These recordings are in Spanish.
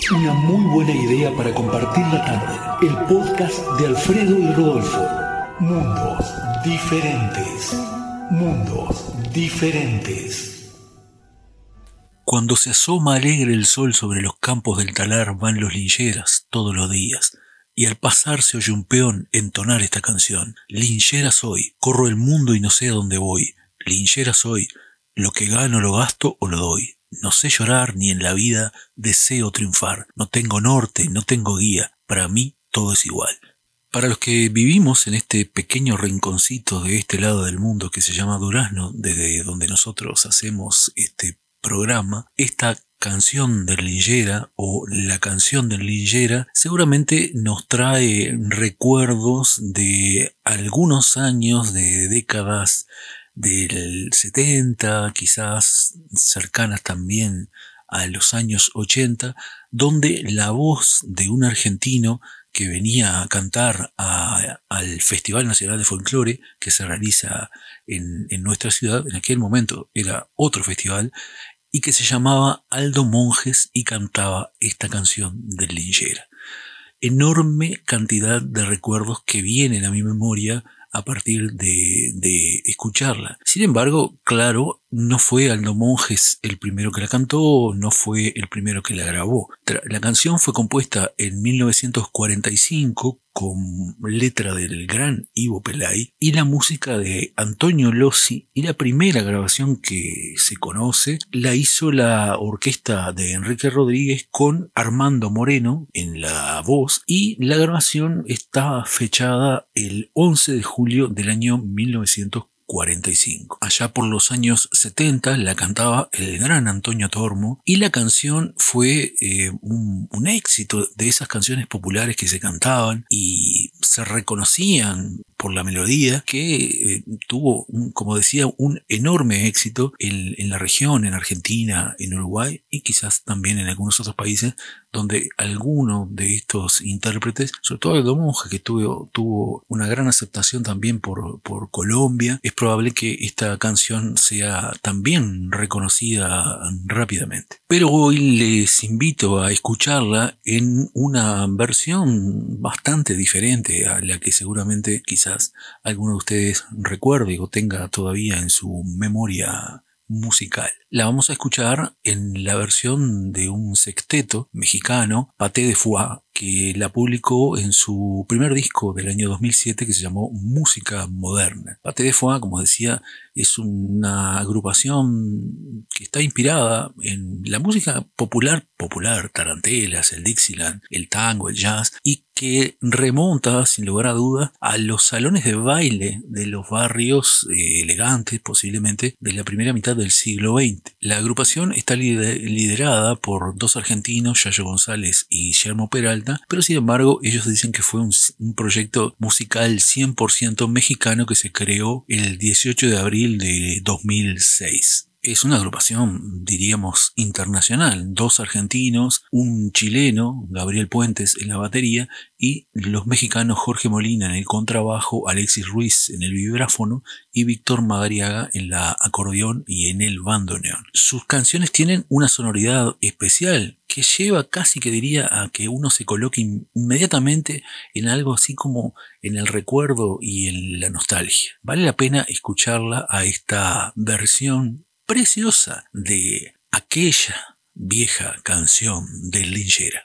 Una muy buena idea para compartir la tarde. El podcast de Alfredo y Rodolfo. Mundos diferentes. Mundos diferentes. Cuando se asoma alegre el sol sobre los campos del talar van los lincheras todos los días. Y al pasar se oye un peón entonar esta canción. Linchera soy, corro el mundo y no sé a dónde voy. Linchera soy, lo que gano lo gasto o lo doy. No sé llorar ni en la vida deseo triunfar. No tengo norte, no tengo guía. Para mí todo es igual. Para los que vivimos en este pequeño rinconcito de este lado del mundo que se llama Durazno, desde donde nosotros hacemos este programa, esta canción del Linchera o la canción del Linchera seguramente nos trae recuerdos de algunos años, de décadas del 70, quizás cercanas también a los años 80, donde la voz de un argentino que venía a cantar al Festival Nacional de Folclore que se realiza en nuestra ciudad, en aquel momento era otro festival, y que se llamaba Aldo Monjes y cantaba esta canción del Linchera. Enorme cantidad de recuerdos que vienen a mi memoria a partir de escucharla. Sin embargo, claro, no fue Aldo Monjes el primero que la cantó, no fue el primero que la grabó. La canción fue compuesta en 1945 con letra del gran Ivo Pelay y la música de Antonio Lossi, y la primera grabación que se conoce la hizo la orquesta de Enrique Rodríguez con Armando Moreno en la voz, y la grabación está fechada el 11 de julio del año 1945. Allá por los años 70 la cantaba el gran Antonio Tormo, y la canción fue un éxito de esas canciones populares que se cantaban y se reconocían por la melodía, que tuvo, como decía, un enorme éxito en la región, en Argentina, en Uruguay y quizás también en algunos otros países donde alguno de estos intérpretes, sobre todo Aldo Monjes, que tuvo una gran aceptación también por Colombia, es probable que esta canción sea también reconocida rápidamente. Pero hoy les invito a escucharla en una versión bastante diferente a la que seguramente quizás alguno de ustedes recuerde o tenga todavía en su memoria musical. La vamos a escuchar en la versión de un sexteto mexicano, Paté de Foix, que la publicó en su primer disco del año 2007 que se llamó Música Moderna. Paté de Foix, como decía, es una agrupación que está inspirada en la música popular, tarantelas, el Dixieland, el tango, el jazz, y que remonta, sin lugar a dudas, a los salones de baile de los barrios elegantes, posiblemente, de la primera mitad del siglo XX. La agrupación está liderada por dos argentinos, Yayo González y Guillermo Peralta, pero sin embargo ellos dicen que fue un proyecto musical 100% mexicano que se creó el 18 de abril de 2006. Es una agrupación, diríamos, internacional. Dos argentinos, un chileno, Gabriel Puentes, en la batería, y los mexicanos Jorge Molina en el contrabajo, Alexis Ruiz en el vibráfono y Víctor Madariaga en la acordeón y en el bandoneón. Sus canciones tienen una sonoridad especial que lleva casi, que diría, a que uno se coloque inmediatamente en algo así como en el recuerdo y en la nostalgia. Vale la pena escucharla a esta versión preciosa de aquella vieja canción del Linchera.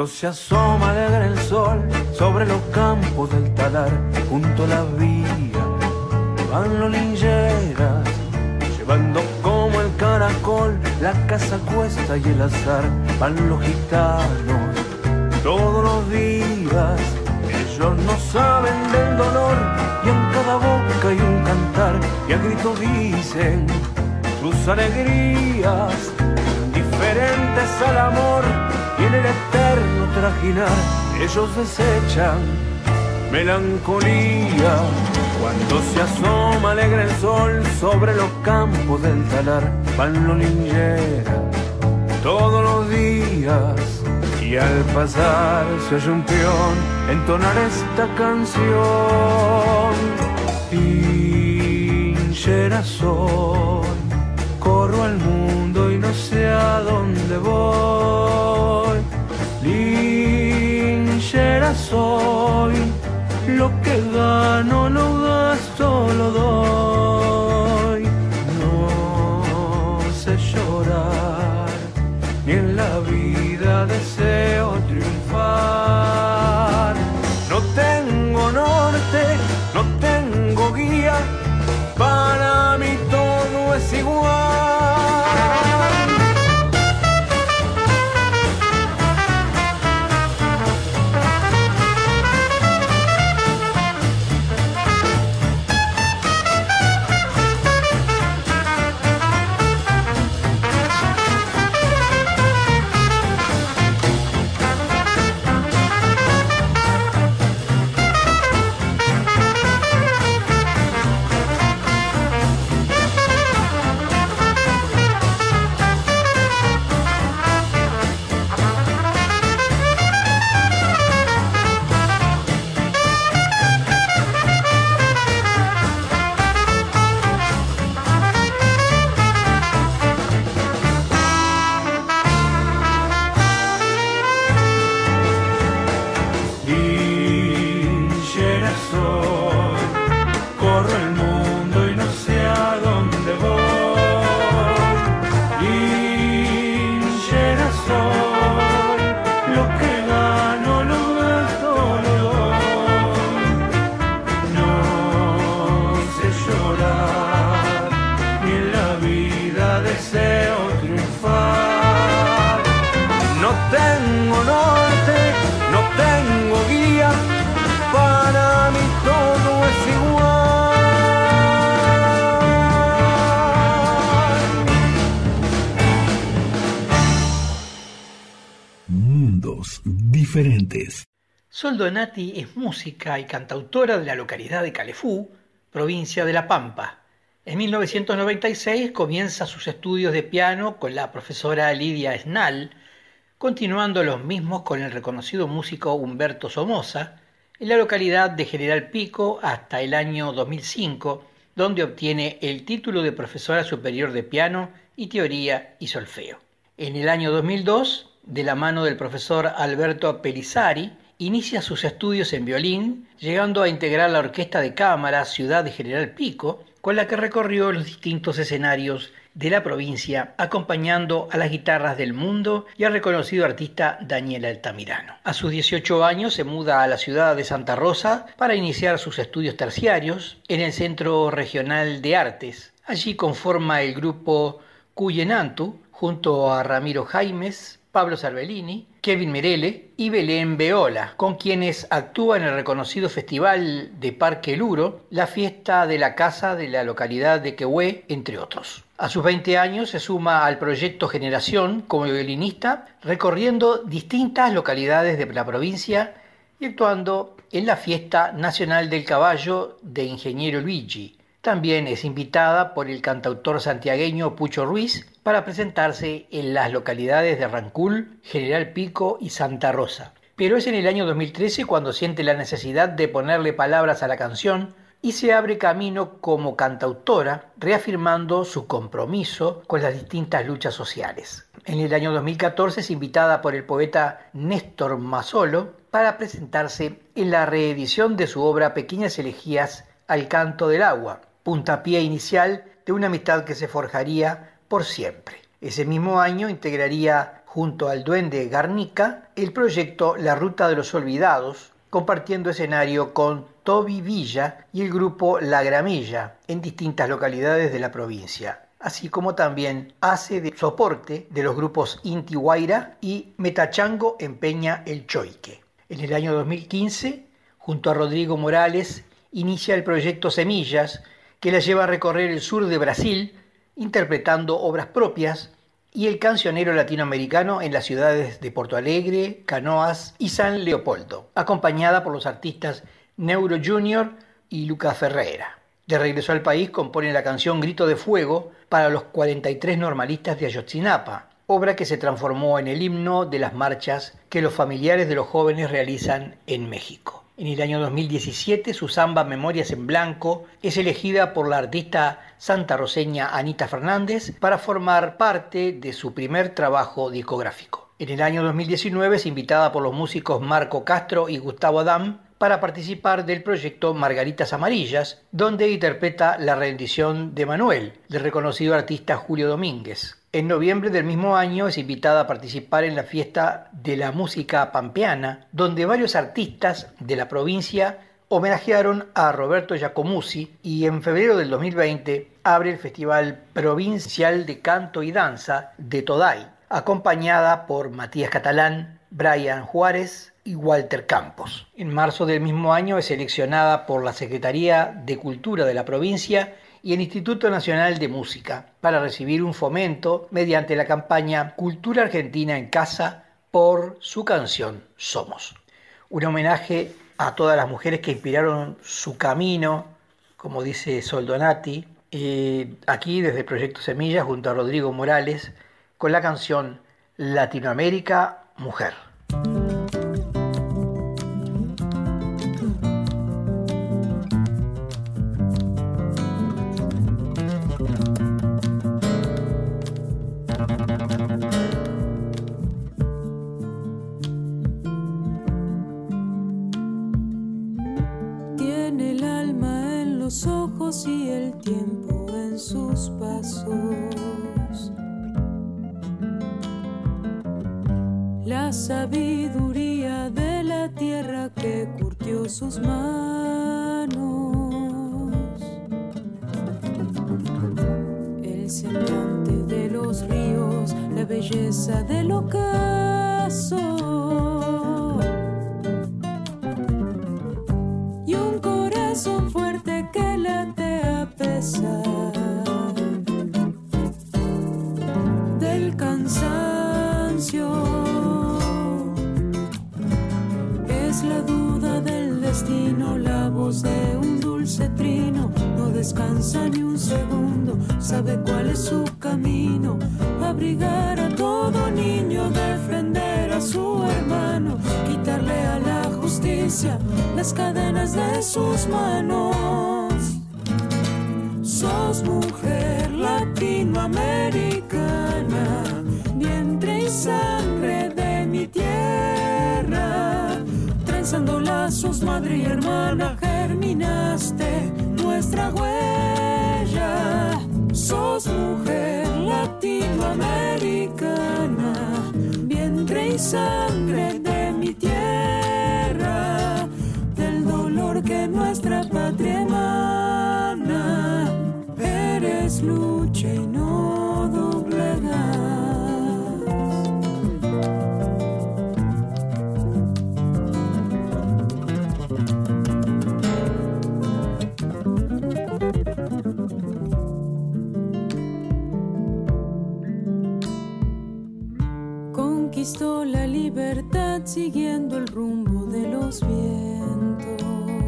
Cuando se asoma alegre el sol sobre los campos del talar, junto a la vía van los lincheras, llevando como el caracol la casa cuesta y el azar. Van los gitanos todos los días, ellos no saben del dolor, y en cada boca hay un cantar, y a grito dicen sus alegrías, diferentes al amor, y en el eterno trajinar ellos desechan melancolía. Cuando se asoma alegre el sol sobre los campos del talar, van los lincheras todos los días, y al pasar se oye un peón entonar esta canción. Linchera soy, corro al mundo y no sé a dónde voy. Linchera soy, lo que gano lo gasto, lo doy. No sé llorar, ni en la vida deseo triunfar. No tengo norte, no tengo guía, para mí todo es igual. Diferentes. Sol Donati es música y cantautora de la localidad de Calefú, provincia de La Pampa. En 1996 comienza sus estudios de piano con la profesora Lidia Esnal, continuando los mismos con el reconocido músico Humberto Somoza, en la localidad de General Pico hasta el año 2005, donde obtiene el título de profesora superior de piano y teoría y solfeo. En el año 2002, de la mano del profesor Alberto Pelizari, inicia sus estudios en violín, llegando a integrar la Orquesta de Cámara Ciudad de General Pico, con la que recorrió los distintos escenarios de la provincia, acompañando a las guitarras del mundo y al reconocido artista Daniel Altamirano. A sus 18 años se muda a la ciudad de Santa Rosa para iniciar sus estudios terciarios en el Centro Regional de Artes. Allí conforma el grupo Cuyenantu, junto a Ramiro Jaimes, Pablo Cervellini, Kevin Merele y Belén Beola, con quienes actúa en el reconocido Festival de Parque Luro, la fiesta de la casa de la localidad de Quehue, entre otros. A sus 20 años se suma al proyecto Generación como violinista, recorriendo distintas localidades de la provincia y actuando en la Fiesta Nacional del Caballo de Ingeniero Luigi. También es invitada por el cantautor santiagueño Pucho Ruiz para presentarse en las localidades de Rancul, General Pico y Santa Rosa. Pero es en el año 2013 cuando siente la necesidad de ponerle palabras a la canción y se abre camino como cantautora, reafirmando su compromiso con las distintas luchas sociales. En el año 2014 es invitada por el poeta Néstor Mazzolo para presentarse en la reedición de su obra Pequeñas elegías al canto del agua, puntapié inicial de una amistad que se forjaría por siempre. Ese mismo año integraría junto al Duende Garnica, el proyecto La Ruta de los Olvidados, compartiendo escenario con Toby Villa y el grupo La Gramilla en distintas localidades de la provincia, así como también hace de soporte de los grupos Inti Guaira y Metachango Empeña el Choique. En el año 2015, junto a Rodrigo Morales, inicia el proyecto Semillas, que la lleva a recorrer el sur de Brasil, interpretando obras propias y el cancionero latinoamericano en las ciudades de Porto Alegre, Canoas y San Leopoldo, acompañada por los artistas Neuro Junior y Lucas Ferreira. De regreso al país compone la canción Grito de Fuego para los 43 normalistas de Ayotzinapa, obra que se transformó en el himno de las marchas que los familiares de los jóvenes realizan en México. En el año 2017, su samba Memorias en Blanco es elegida por la artista santarroceña Anita Fernández para formar parte de su primer trabajo discográfico. En el año 2019 es invitada por los músicos Marco Castro y Gustavo Adán para participar del proyecto Margaritas Amarillas, donde interpreta La rendición de Manuel, del reconocido artista Julio Domínguez. En noviembre del mismo año es invitada a participar en la fiesta de la música pampeana, donde varios artistas de la provincia homenajearon a Roberto Giacomuzzi, y en febrero del 2020 abre el Festival Provincial de Canto y Danza de Today, acompañada por Matías Catalán, Brian Juárez y Walter Campos. En marzo del mismo año es seleccionada por la Secretaría de Cultura de la provincia y el Instituto Nacional de Música para recibir un fomento mediante la campaña Cultura Argentina en Casa por su canción Somos. Un homenaje a todas las mujeres que inspiraron su camino, como dice Sol Donati, aquí desde el Proyecto Semillas junto a Rodrigo Morales con la canción Latinoamérica Mujer. Tiene el alma en los ojos y el tiempo en sus pasos. La sabiduría de la tierra que curtió sus manos. El semblante de los ríos, la belleza del ocaso. Y un corazón fuerte que late a pesar del cansancio. Es la duda del destino, la voz de un dulce trino. No descansa ni un segundo, sabe cuál es su camino. Abrigar a todo niño, defender a su hermano, quitarle a la justicia las cadenas de sus manos. Sos mujer latinoamericana, vientre y sangre de mi tierra. Trenzando lazos, madre y hermana, germinaste nuestra huella. Sos mujer latinoamericana, vientre y sangre de mi tierra. Del dolor que nuestra patria emana, eres lucha y no doblegas. Conquistó la libertad siguiendo el rumbo de los vientos,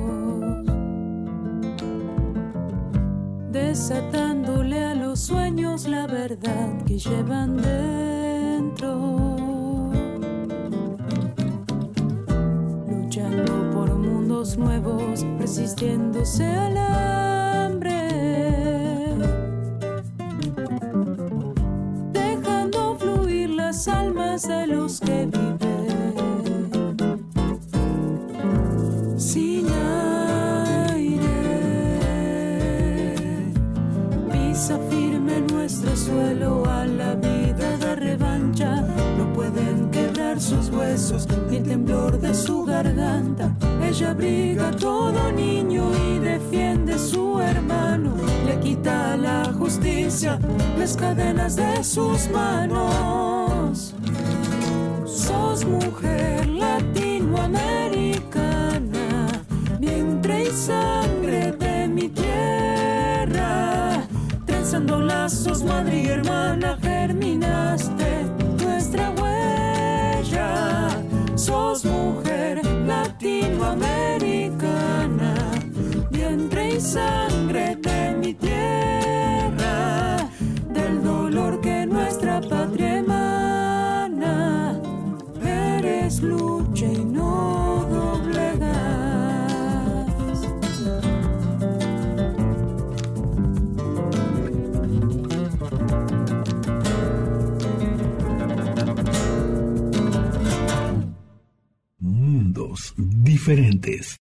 desatándole a los sueños la verdad que llevan dentro, luchando por mundos nuevos, resistiéndose al hambre, dejando fluir las almas de los que viven sin pisa firme nuestro suelo a la vida de revancha. No temblor de su garganta. Ella abriga a todo niño y defiende a su hermano. Le quita a la justicia las cadenas de sus manos. Sos mujer latinoamericana, vientre y sangre de mi tierra. Trenzando lazos, madre y hermana, germinaste nuestra huella. Sos mujer latinoamericana, vientre y sangre de mi tierra. Del dolor que nuestra patria emana, eres lucha y no doblegas. Mundos diferentes.